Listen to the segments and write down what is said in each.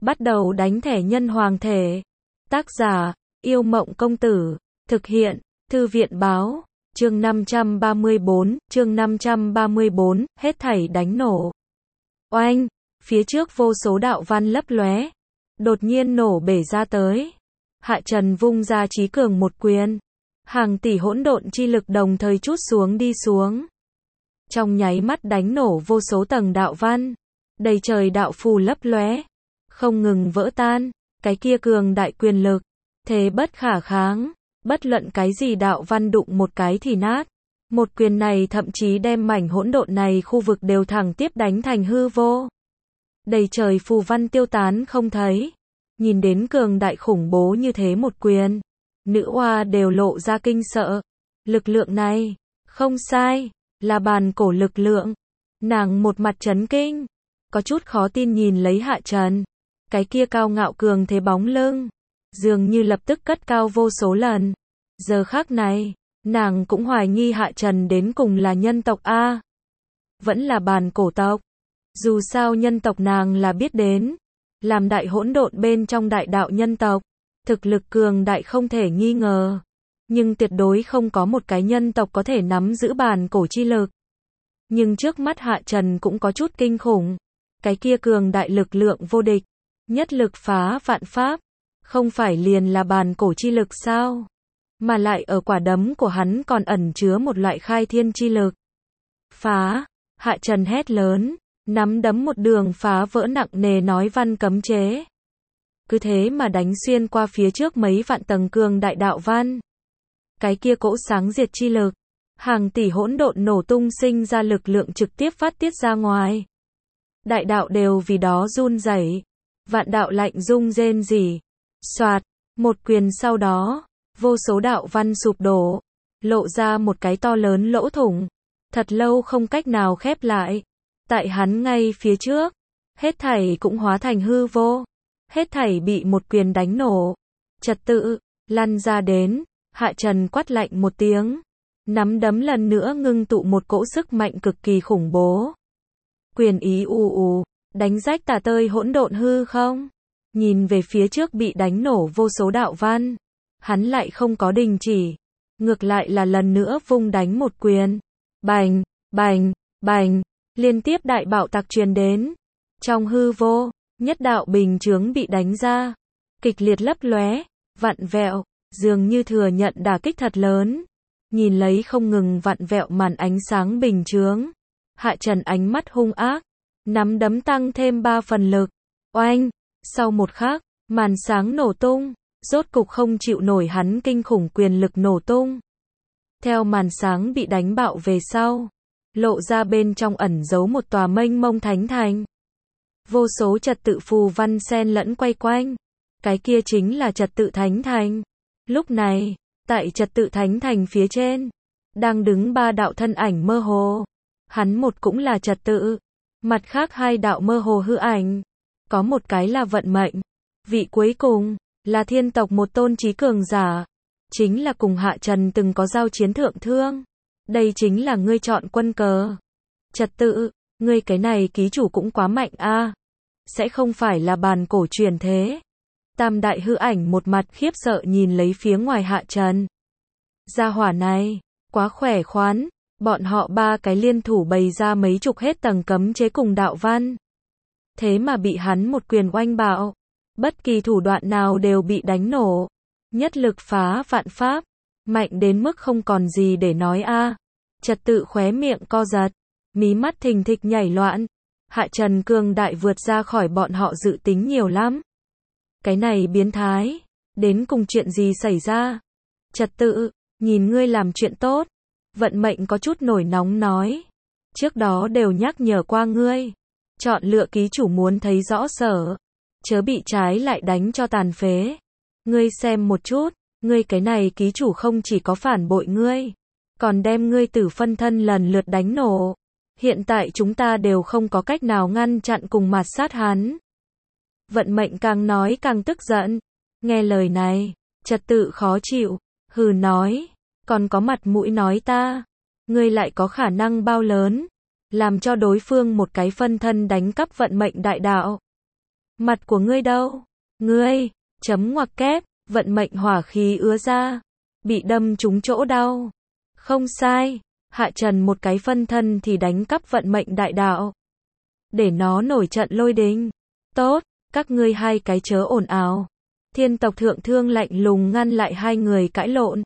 Bắt đầu đánh thẻ nhân hoàng thể. Tác giả, Yêu Mộng Công Tử. Thực hiện, Thư viện Báo. Chương 534, hết thảy đánh nổ. Oanh, phía trước vô số đạo văn lấp lóe, đột nhiên nổ bể ra tới. Hạ Trần vung ra chí cường một quyền, hàng tỷ hỗn độn chi lực đồng thời trút xuống đi xuống. Trong nháy mắt đánh nổ vô số tầng đạo văn, đầy trời đạo phù lấp lóe, không ngừng vỡ tan, cái kia cường đại quyền lực, thế bất khả kháng, bất luận cái gì đạo văn đụng một cái thì nát. Một quyền này thậm chí đem mảnh hỗn độn này khu vực đều thẳng tiếp đánh thành hư vô. Đầy trời phù văn tiêu tán không thấy. Nhìn đến cường đại khủng bố như thế một quyền, nữ oa đều lộ ra kinh sợ. Lực lượng này, không sai, là bàn cổ lực lượng. Nàng một mặt chấn kinh, có chút khó tin nhìn lấy Hạ Trần. Cái kia cao ngạo cường thế bóng lưng, dường như lập tức cất cao vô số lần. Giờ khắc này, nàng cũng hoài nghi Hạ Trần đến cùng là nhân tộc A, vẫn là bàn cổ tộc. Dù sao nhân tộc nàng là biết đến, làm đại hỗn độn bên trong đại đạo nhân tộc, thực lực cường đại không thể nghi ngờ, nhưng tuyệt đối không có một cái nhân tộc có thể nắm giữ bàn cổ chi lực. Nhưng trước mắt Hạ Trần cũng có chút kinh khủng, cái kia cường đại lực lượng vô địch, nhất lực phá vạn pháp, không phải liền là bàn cổ chi lực sao? Mà lại ở quả đấm của hắn còn ẩn chứa một loại khai thiên chi lực. Phá, Hạ Trần hét lớn, nắm đấm một đường phá vỡ nặng nề nói văn cấm chế. Cứ thế mà đánh xuyên qua phía trước mấy vạn tầng cường đại đạo văn. Cái kia cỗ sáng diệt chi lực, hàng tỷ hỗn độn nổ tung sinh ra lực lượng trực tiếp phát tiết ra ngoài. Đại đạo đều vì đó run rẩy, vạn đạo lạnh rung rên rỉ. Soạt, một quyền sau đó, vô số đạo văn sụp đổ, lộ ra một cái to lớn lỗ thủng, thật lâu không cách nào khép lại. Tại hắn ngay phía trước, hết thảy cũng hóa thành hư vô, hết thảy bị một quyền đánh nổ. Trật tự, lăn ra đến, Hạ Trần quát lạnh một tiếng, nắm đấm lần nữa ngưng tụ một cỗ sức mạnh cực kỳ khủng bố. Quyền ý ù ù, đánh rách tả tơi hỗn độn hư không. Nhìn về phía trước bị đánh nổ vô số đạo văn, hắn lại không có đình chỉ, ngược lại là lần nữa vung đánh một quyền. Bành, bành, bành, liên tiếp đại bạo tạc truyền đến. Trong hư vô, nhất đạo bình chướng bị đánh ra, kịch liệt lấp lóe, vặn vẹo, dường như thừa nhận đả kích thật lớn. Nhìn lấy không ngừng vặn vẹo màn ánh sáng bình chướng, Hạ Trần ánh mắt hung ác, nắm đấm tăng thêm 3 phần lực. Oanh, sau một khắc, màn sáng nổ tung, rốt cục không chịu nổi hắn kinh khủng quyền lực nổ tung. Theo màn sáng bị đánh bạo về sau, lộ ra bên trong ẩn giấu một tòa mênh mông thánh thành. Vô số trật tự phù văn xen lẫn quay quanh, cái kia chính là trật tự thánh thành. Lúc này, tại trật tự thánh thành phía trên, đang đứng 3 đạo thân ảnh mơ hồ. Hắn một cũng là trật tự, mặt khác 2 đạo mơ hồ hư ảnh. Có một cái là vận mệnh, vị cuối cùng, là thiên tộc một tôn chí cường giả. Chính là cùng Hạ Trần từng có giao chiến thượng thương. Đây chính là ngươi chọn quân cờ. Trật tự, ngươi cái này ký chủ cũng quá mạnh a. Sẽ không phải là bàn cổ truyền thế. Tam đại hư ảnh một mặt khiếp sợ nhìn lấy phía ngoài Hạ Trần. Gia hỏa này, quá khỏe khoắn, bọn họ 3 cái liên thủ bày ra mấy chục hết tầng cấm chế cùng đạo văn. Thế mà bị hắn một quyền oanh bạo, bất kỳ thủ đoạn nào đều bị đánh nổ. Nhất lực phá vạn pháp, mạnh đến mức không còn gì để nói a. Trật tự khóe miệng co giật, mí mắt thình thịch nhảy loạn. Hạ Trần cường đại vượt ra khỏi bọn họ dự tính nhiều lắm. Cái này biến thái, đến cùng chuyện gì xảy ra? Trật tự, nhìn ngươi làm chuyện tốt. Vận mệnh có chút nổi nóng nói, trước đó đều nhắc nhở qua ngươi, chọn lựa ký chủ muốn thấy rõ sở, chớ bị trái lại đánh cho tàn phế. Ngươi xem một chút, ngươi cái này ký chủ không chỉ có phản bội ngươi, còn đem ngươi tử phân thân lần lượt đánh nổ. Hiện tại chúng ta đều không có cách nào ngăn chặn cùng mạt sát hắn. Vận mệnh càng nói càng tức giận. Nghe lời này, trật tự khó chịu, hừ nói, còn có mặt mũi nói ta, ngươi lại có khả năng bao lớn, làm cho đối phương một cái phân thân đánh cắp vận mệnh đại đạo. Mặt của ngươi đâu? Ngươi, chấm ngoặc kép, vận mệnh hỏa khí ứa ra. Bị đâm trúng chỗ đau. Không sai, Hạ Trần một cái phân thân thì đánh cắp vận mệnh đại đạo. Để nó nổi trận lôi đình. Tốt, các ngươi hai cái chớ ồn ào. Thiên tộc Thượng Thương lạnh lùng ngăn lại hai người cãi lộn.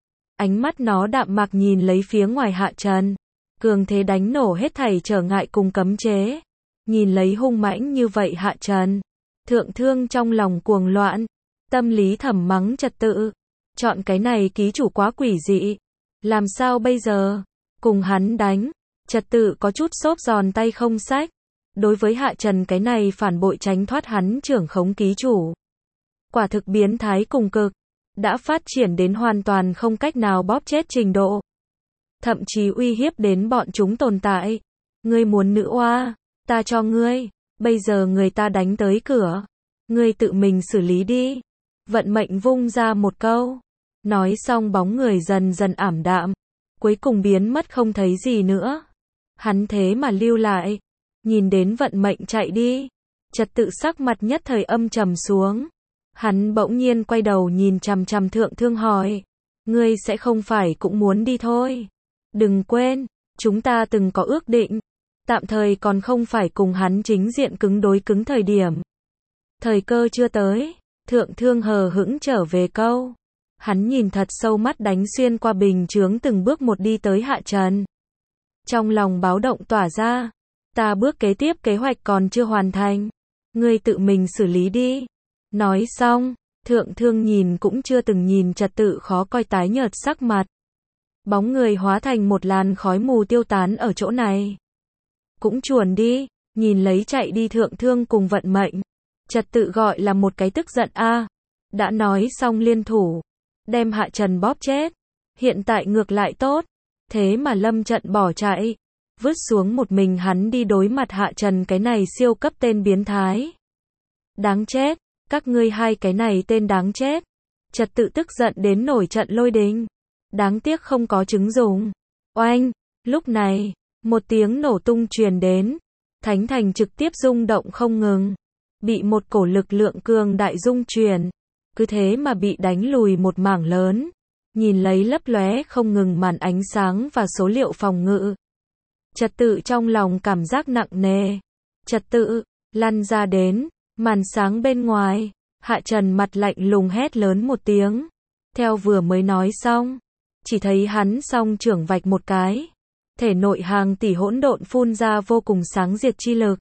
Ánh mắt nó đạm mạc nhìn lấy phía ngoài Hạ Trần. Cường thế đánh nổ hết thảy trở ngại cùng cấm chế. Nhìn lấy hung mãnh như vậy Hạ Trần. Thượng Thương trong lòng cuồng loạn. Tâm lý thầm mắng trật tự. Chọn cái này ký chủ quá quỷ dị. Làm sao bây giờ? Cùng hắn đánh. Trật tự có chút xốp giòn tay không sách. Đối với Hạ Trần cái này phản bội tránh thoát hắn trưởng khống ký chủ. Quả thực biến thái cùng cực. Đã phát triển đến hoàn toàn không cách nào bóp chết trình độ. Thậm chí uy hiếp đến bọn chúng tồn tại. Ngươi muốn nữ oa, ta cho ngươi. Bây giờ người ta đánh tới cửa. Ngươi tự mình xử lý đi. Vận mệnh vung ra một câu. Nói xong bóng người dần dần ảm đạm. Cuối cùng biến mất không thấy gì nữa. Hắn thế mà lưu lại. Nhìn đến vận mệnh chạy đi. Trật tự sắc mặt nhất thời âm trầm xuống. Hắn bỗng nhiên quay đầu nhìn chằm chằm Thượng Thương hỏi. Ngươi sẽ không phải cũng muốn đi thôi. Đừng quên, chúng ta từng có ước định. Tạm thời còn không phải cùng hắn chính diện cứng đối cứng thời điểm. Thời cơ chưa tới. Thượng Thương hờ hững trở về câu. Hắn nhìn thật sâu mắt đánh xuyên qua bình chướng từng bước một đi tới Hạ Trần. Trong lòng báo động tỏa ra. Ta bước kế tiếp kế hoạch còn chưa hoàn thành. Ngươi tự mình xử lý đi. Nói xong, Thượng Thương nhìn cũng chưa từng nhìn trật tự khó coi tái nhợt sắc mặt. Bóng người hóa thành một làn khói mù tiêu tán ở chỗ này. Cũng chuồn đi, nhìn lấy chạy đi Thượng Thương cùng vận mệnh. Trật tự gọi là một cái tức giận a. Đã nói xong liên thủ. Đem Hạ Trần bóp chết. Hiện tại ngược lại tốt. Thế mà lâm trận bỏ chạy. Vứt xuống một mình hắn đi đối mặt Hạ Trần cái này siêu cấp tên biến thái. Đáng chết. Các ngươi hai cái này tên đáng chết. Trật tự tức giận đến nổi trận lôi đình. Đáng tiếc không có chứng dùng. Oanh. Lúc này, một tiếng nổ tung truyền đến. Thánh thành trực tiếp rung động không ngừng. Bị một cổ lực lượng cường đại rung truyền. Cứ thế mà bị đánh lùi một mảng lớn. Nhìn lấy lấp lóe không ngừng màn ánh sáng và số liệu phòng ngự. Trật tự trong lòng cảm giác nặng nề. Trật tự, lăn ra đến. Màn sáng bên ngoài, Hạ Trần mặt lạnh lùng hét lớn một tiếng. Theo vừa mới nói xong, chỉ thấy hắn song trưởng vạch một cái. Thể nội hàng tỷ hỗn độn phun ra vô cùng sáng diệt chi lực.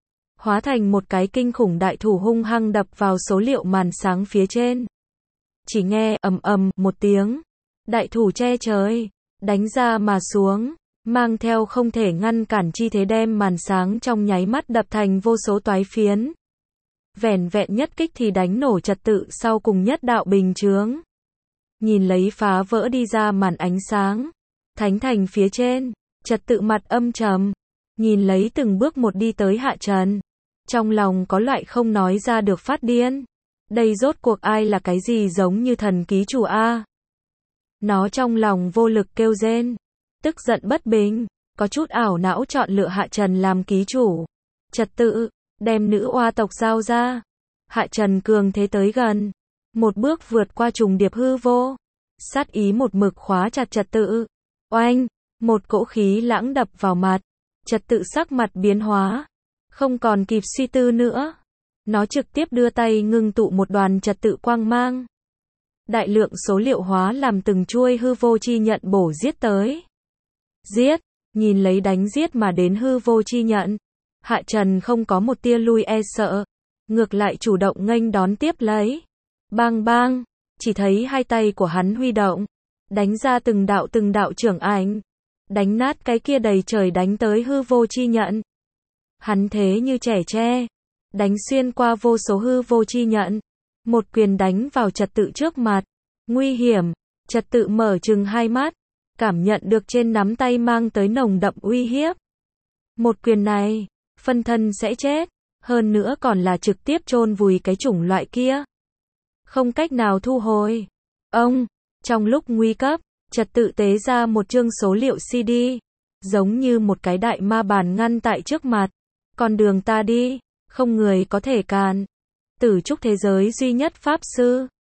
Hóa thành một cái kinh khủng đại thủ hung hăng đập vào số liệu màn sáng phía trên. Chỉ nghe ầm ầm một tiếng. Đại thủ che trời, đánh ra mà xuống. Mang theo không thể ngăn cản chi thế đem màn sáng trong nháy mắt đập thành vô số toái phiến. Vẻn vẹn nhất kích thì đánh nổ trật tự sau cùng nhất đạo bình chướng. Nhìn lấy phá vỡ đi ra màn ánh sáng. Thánh thành phía trên, trật tự mặt âm trầm. Nhìn lấy từng bước một đi tới Hạ Trần. Trong lòng có loại không nói ra được phát điên. Đây rốt cuộc ai là cái gì giống như thần ký chủ A. Nó trong lòng vô lực kêu rên. Tức giận bất bình, có chút ảo não chọn lựa Hạ Trần làm ký chủ. Trật tự. Đem nữ oa tộc giao ra. Hạ Trần cường thế tới gần. Một bước vượt qua trùng điệp hư vô. Sát ý một mực khóa chặt trật tự. Oanh, một cỗ khí lãng đập vào mặt. Trật tự sắc mặt biến hóa. Không còn kịp suy tư nữa. Nó trực tiếp đưa tay ngưng tụ một đoàn trật tự quang mang. Đại lượng số liệu hóa làm từng chuôi hư vô chi nhận bổ giết tới. Giết, nhìn lấy đánh giết mà đến hư vô chi nhận. Hạ Trần không có một tia lui e sợ. Ngược lại chủ động nghênh đón tiếp lấy. Bang bang, chỉ thấy hai tay của hắn huy động. Đánh ra từng đạo trưởng ảnh. Đánh nát cái kia đầy trời đánh tới hư vô chi nhận. Hắn thế như trẻ tre. Đánh xuyên qua vô số hư vô chi nhận. Một quyền đánh vào trật tự trước mặt. Nguy hiểm, trật tự mở trừng hai mắt. Cảm nhận được trên nắm tay mang tới nồng đậm uy hiếp. Một quyền này, phân thân sẽ chết. Hơn nữa còn là trực tiếp chôn vùi cái chủng loại kia. Không cách nào thu hồi. Ông, trong lúc nguy cấp, trật tự tế ra một chương số liệu CD. Giống như một cái đại ma bàn ngăn tại trước mặt. Con đường ta đi. Không người có thể cản. Tử trúc thế giới duy nhất pháp sư.